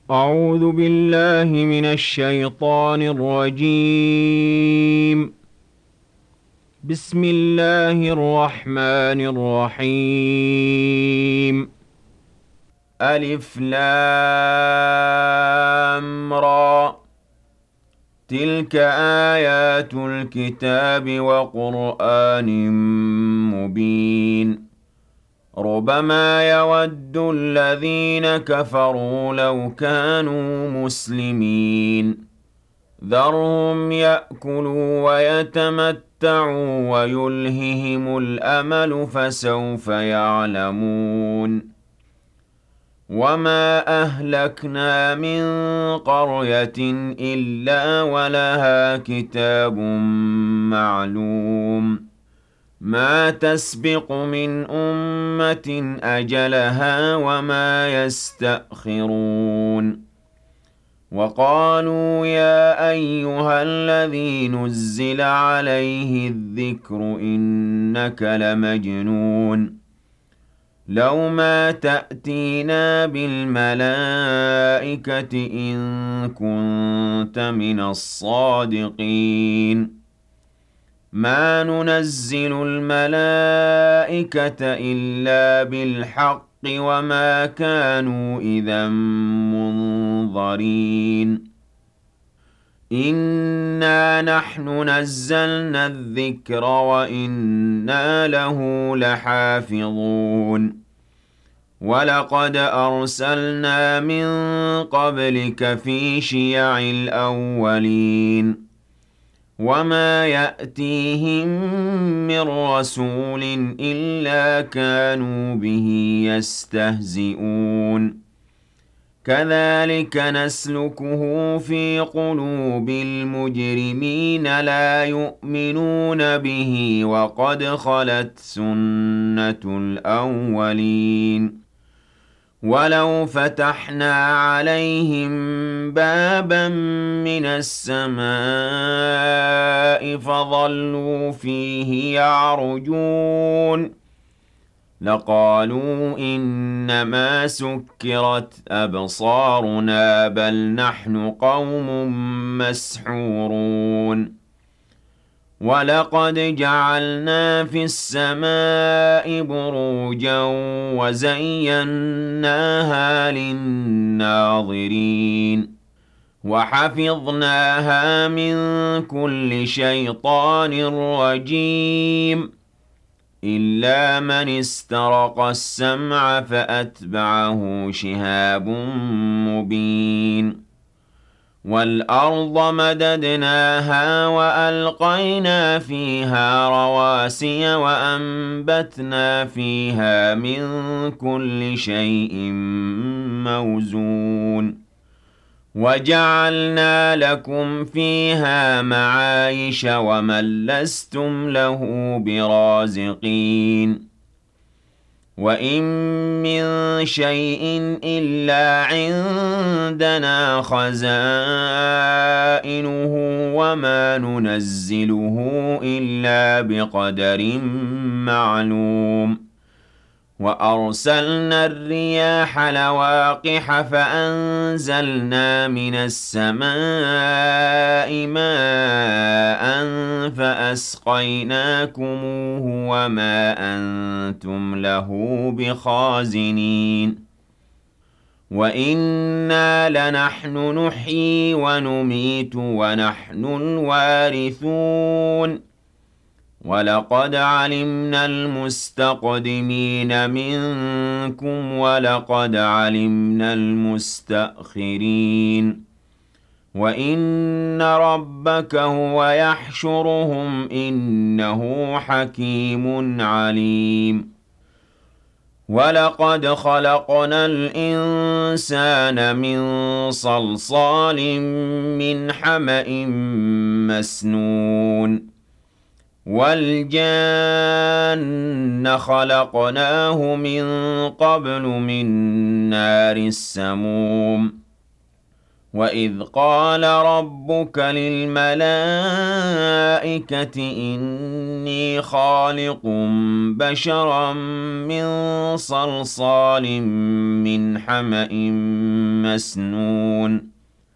أعوذ بالله من الشيطان الرجيم. بسم الله الرحمن الرحيم. ألف لام را. تلك آيات الكتاب وقرآن مبين. ربما يود الذين كفروا لو كانوا مسلمين. ذرهم يأكلوا ويتمتعوا ويلههم الأمل فسوف يعلمون. وما أهلكنا من قرية إلا ولها كتاب معلوم. ما تسبق من أمة أجلها وما يستأخرون. وقالوا يا أيها الذي نزل عليه الذكر إنك لمجنون. لو ما تأتينا بالملائكة إن كنت من الصادقين. ما ننزل الملائكة إلا بالحق وما كانوا إذا منظرين. إنا نحن نزلنا الذكر وإنا له لحافظون. ولقد أرسلنا من قبلك في شيع الأولين. وما يأتيهم من رسول إلا كانوا به يستهزئون. كذلك نسلكه في قلوب المجرمين لا يؤمنون به وقد خلت سنة الأولين. ولو فتحنا عليهم بابا من السماء فظلوا فيه يعرجون لقالوا إنما سكرت أبصارنا بل نحن قوم مسحورون. ولقد جعلنا في السماء بروجا وزيناها للناظرين. وحفظناها من كل شيطان رجيم إلا من استرق السمع فأتبعه شهاب مبين. والأرض مددناها وألقينا فيها رواسي وأنبتنا فيها من كل شيء موزون. وجعلنا لكم فيها معايش ومن لستم له برازقين. وإن من شيء إلا عندنا خزائنه وما ننزله إلا بقدر معلوم. وأرسلنا الرياح لواقح فأنزلنا من السماء ماء فأسقيناكموه وما أنتم له بخازنين. وإنا لنحن نحيي ونميت ونحن الوارثون. ولقد علمنا المستقدمين منكم ولقد علمنا المستأخرين. وإن ربك هو يحشرهم إنه حكيم عليم. ولقد خلقنا الإنسان من صلصال من حمأ مسنون. والجان خلقناه من قبل من نار السموم. وَإِذْ قَالَ رَبُّكَ لِلْمَلَائِكَةِ إِنِّي خَالِقٌ بَشَرًا مِّن صَلْصَالٍ مِّنْ حَمَإٍ مَّسْنُونٍ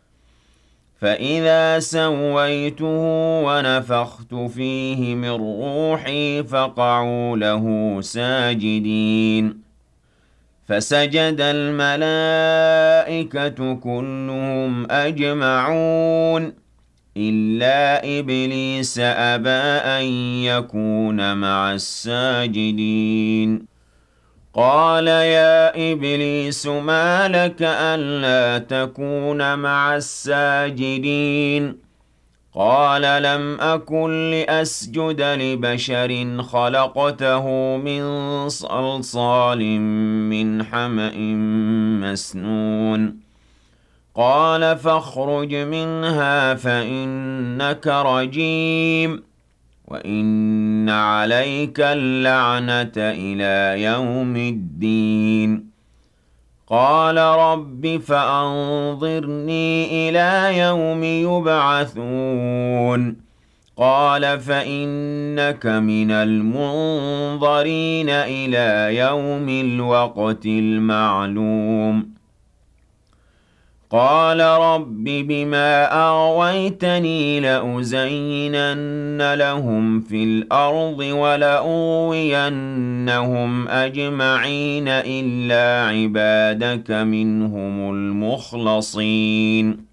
فَإِذَا سَوَّيْتُهُ وَنَفَخْتُ فِيهِ مِن رُّوحِي فَقَعُوا لَهُ سَاجِدِينَ فَسَجَدَ الْمَلَائِكَةُ كُلُّهُمْ أَجْمَعُونَ إِلَّا إِبْلِيسَ أَبَىٰ أَن يَكُونَ مَعَ السَّاجِدِينَ قَالَ يَا إِبْلِيسُ مَا لَكَ أَلَّا تَكُونَ مَعَ السَّاجِدِينَ قَالَ لَمْ أَكُن لِّأَسْجُدَ لِبَشَرٍ خَلَقْتَهُ مِن صَلْصَالٍ مِّنْ حَمَإٍ مَّسْنُونٍ قَالَ فَاخْرُجْ مِنْهَا فَإِنَّكَ رَجِيمٌ وَإِنَّ عَلَيْكَ اللَّعْنَةَ إِلَىٰ يَوْمِ الدِّينِ قَالَ رَبِّ فَأَنظِرْنِي إِلَىٰ يَوْمِ يُبْعَثُونَ قَالَ فَإِنَّكَ مِنَ الْمُنظَرِينَ إِلَىٰ يَوْمِ الْوَقْتِ الْمَعْلُومِ قَالَ رَبِّ بِمَا أَغْوَيْتَنِي لَأُزَيِّنَنَّ لَهُمْ فِي الْأَرْضِ وَلَأُغْوِيَنَّهُمْ أَجْمَعِينَ إِلَّا عِبَادَكَ مِنْهُمُ الْمُخْلَصِينَ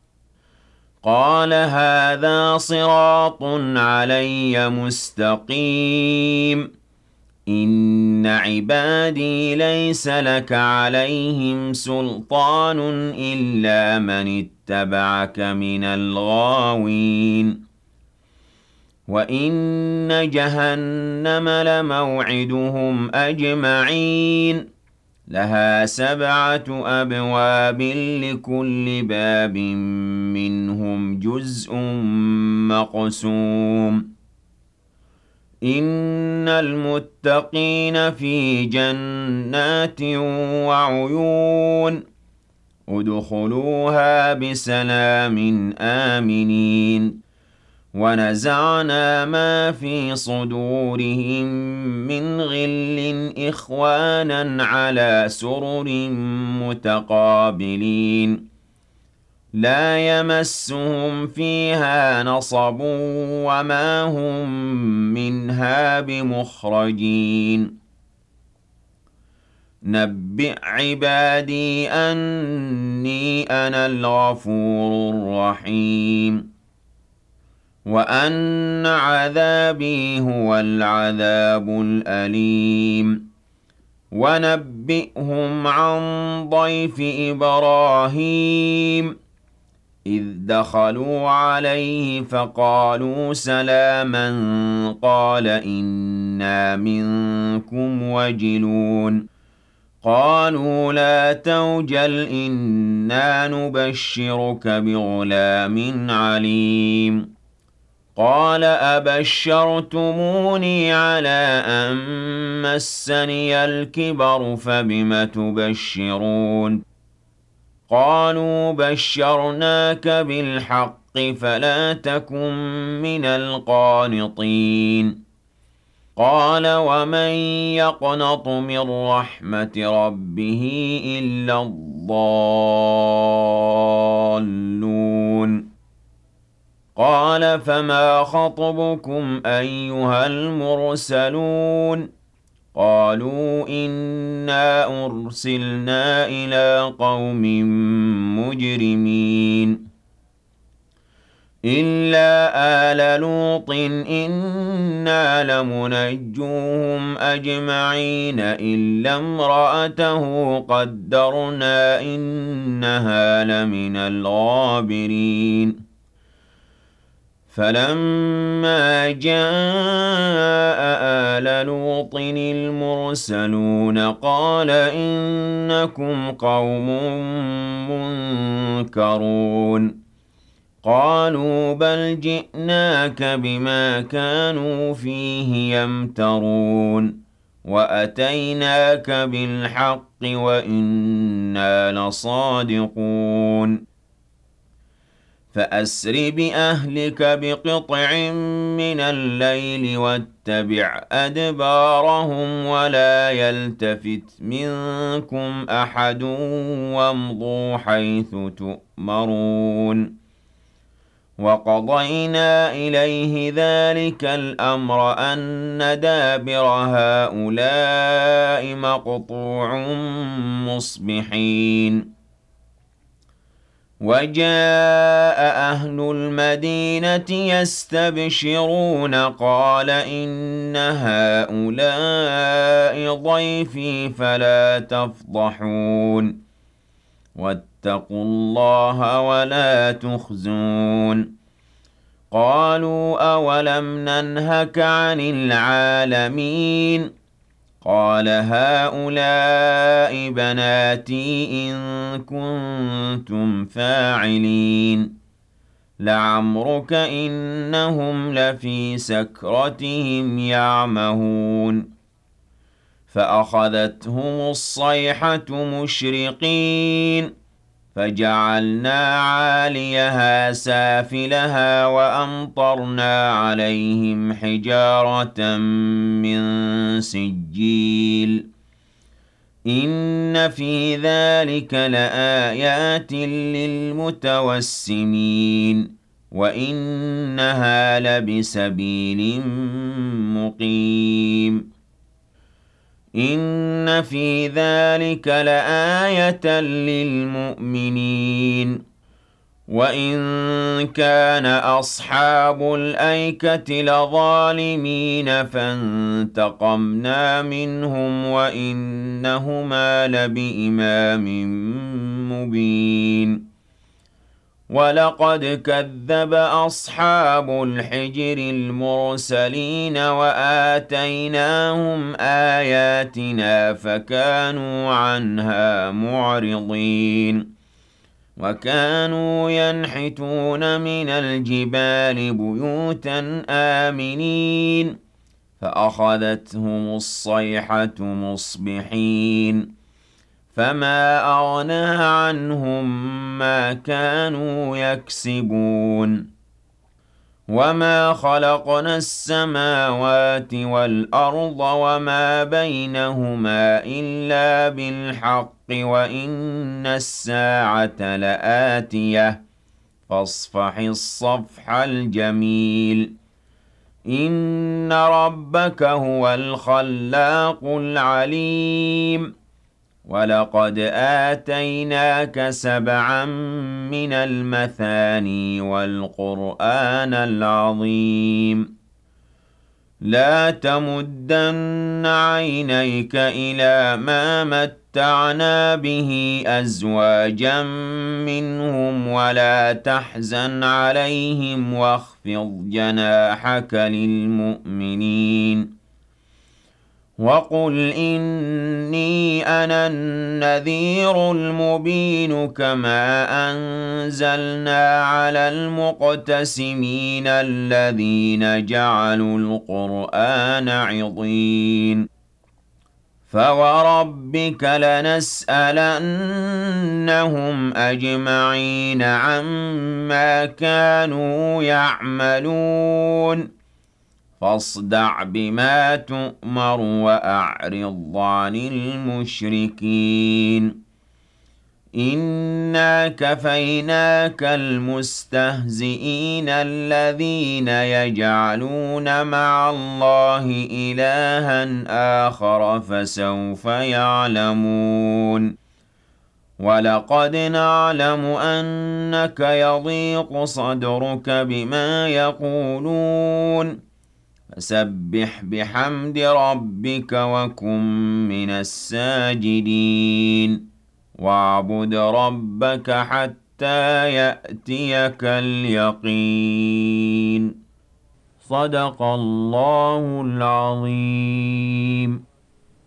قَالَ هَٰذَا صِرَاطٌ عَلَيَّ مُسْتَقِيمٌ إِنَّ عِبَادِي لَيْسَ لَكَ عَلَيْهِمْ سُلْطَانٌ إِلَّا مَنِ اتَّبَعَكَ مِنَ الْغَاوِينَ وَإِنَّ جَهَنَّمَ لَمَوْعِدُهُمْ أَجْمَعِينَ لَهَا 7 أَبْوَابٍ لِّكُلِّ بَابٍ مِّنْهُمْ جُزْءٌ مَّقْسُومٌ إِنَّ الْمُتَّقِينَ فِي جَنَّاتٍ وَعُيُونٍ ادْخُلُوهَا بِسَلَامٍ آمِنِينَ وَنَزَعْنَا مَا فِي صُدُورِهِم مِّنْ غِلٍّ إِخْوَانًا عَلَىٰ سُرُرٍ مُّتَقَابِلِينَ لَا يَمَسُّهُمْ فِيهَا نَصَبٌ وَمَا هُم مِّنْهَا بِمُخْرَجِينَ نَبِّئْ عِبَادِي أَنِّي أَنَا الْغَفُورُ الرَّحِيمُ وَأَنَّ عَذَابِي هُوَ الْعَذَابُ الْأَلِيمُ وَنَبِّئْهُمْ عَن ضَيْفِ إِبْرَاهِيمَ إِذْ دَخَلُوا عَلَيْهِ فَقَالُوا سَلَامًا قَالَ إِنَّا مِنكُمْ وَجِلُونَ قَالُوا لَا تَوْجَلْ إِنَّا نُبَشِّرُكَ بِغُلَامٍ عَلِيمٍ قَالَ أَبَشَّرْتُمُونِي عَلَىٰ أَن مَّسَّنِيَ الْكِبَرُ فَبِمَ تُبَشِّرُونَ قَالُوا بَشَّرْنَاكَ بِالْحَقِّ فَلَا تَكُن مِّنَ الْقَانِطِينَ قَالَ وَمَن يَقْنَطُ مِن رَّحْمَةِ رَبِّهِ إِلَّا الضَّالُّونَ قَالَ فَمَا خَطْبُكُمْ أَيُّهَا الْمُرْسَلُونَ قَالُوا إِنَّا أُرْسِلْنَا إِلَىٰ قَوْمٍ مُّجْرِمِينَ إِلَّا آلَ لُوطٍ إِنَّا لَمُنَجُّوهُمْ أَجْمَعِينَ إِلَّا امْرَأَتَهُ قَدَّرْنَا إِنَّهَا لَمِنَ الْغَابِرِينَ فَلَمَّا جَاءَ آلَ لُوطٍ الْمُرْسَلُونَ قَالَ إِنَّكُمْ قَوْمٌ مُّنكَرُونَ قَالُوا بَلْ جِئْنَاكَ بِمَا كَانُوا فِيهِ يَمْتَرُونَ وَأَتَيْنَاكَ بِالْحَقِّ وَإِنَّا لَصَادِقُونَ فأسر بأهلك بقطع من الليل واتبع أدبارهم ولا يلتفت منكم أحد وامضوا حيث تؤمرون وقضينا إليه ذلك الأمر أن دابر هؤلاء مقطوع مصبحين وجاء أهل المدينة يستبشرون قال إن هؤلاء ضيفي فلا تفضحون واتقوا الله ولا تخزون قالوا أولم ننهك عن العالمين قال هؤلاء بناتي إن كنتم فاعلين لعمرك إنهم لفي سكرتهم يعمهون فأخذتهم الصيحة مشرقين فجعلنا عاليها سافلها وأمطرنا عليهم حجارة من سجيل إن في ذلك لآيات للمتوسمين وإنها لبسبيل مقيم إن في ذلك لآية للمؤمنين وإن كان أصحاب الأيكة لظالمين فانتقمنا منهم وإنهما لبإمام مبين ولقد كذب أصحاب الحجر المرسلين وآتيناهم آياتنا فكانوا عنها معرضين وكانوا ينحتون من الجبال بيوتا آمنين فأخذتهم الصيحة مصبحين فما أغنى عنهم ما كانوا يكسبون وما خلقنا السماوات والأرض وما بينهما إلا بالحق وإن الساعة لآتية فاصفح الصفح الجميل إن ربك هو الخلاق العليم ولقد آتيناك سبعا من المثاني والقرآن العظيم لا تمدن عينيك إلى ما متعنا به أزواجا منهم ولا تحزن عليهم واخفض جناحك للمؤمنين وقل إني أنا النذير المبين كما أنزلنا على المقتسمين الذين جعلوا القرآن عضين فوربك لنسألنهم أجمعين عما كانوا يعملون فاصدع بما تؤمر وأعرض عن المشركين إنا كفيناك المستهزئين الذين يجعلون مع الله إلها آخر فسوف يعلمون ولقد نعلم أنك يضيق صدرك بما يقولون فسبح بحمد ربك وكن من الساجدين واعبد ربك حتى يأتيك اليقين صدق الله العظيم.